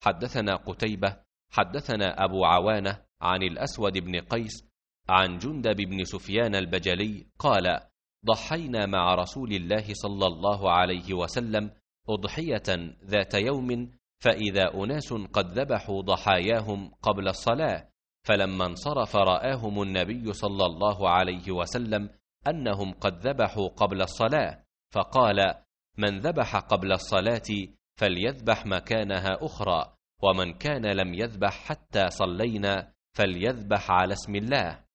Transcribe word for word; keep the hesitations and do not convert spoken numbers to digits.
حدثنا قتيبة حدثنا أبو عوانة عن الأسود بن قيس عن جندب بن سفيان البجلي قال: ضحينا مع رسول الله صلى الله عليه وسلم أضحية ذات يوم، فإذا أناس قد ذبحوا ضحاياهم قبل الصلاة، فلما انصرف رآهم النبي صلى الله عليه وسلم أنهم قد ذبحوا قبل الصلاة، فقال: من ذبح قبل الصلاة فليذبح مكانها أخرى، ومن كان لم يذبح حتى صلينا فليذبح على اسم الله.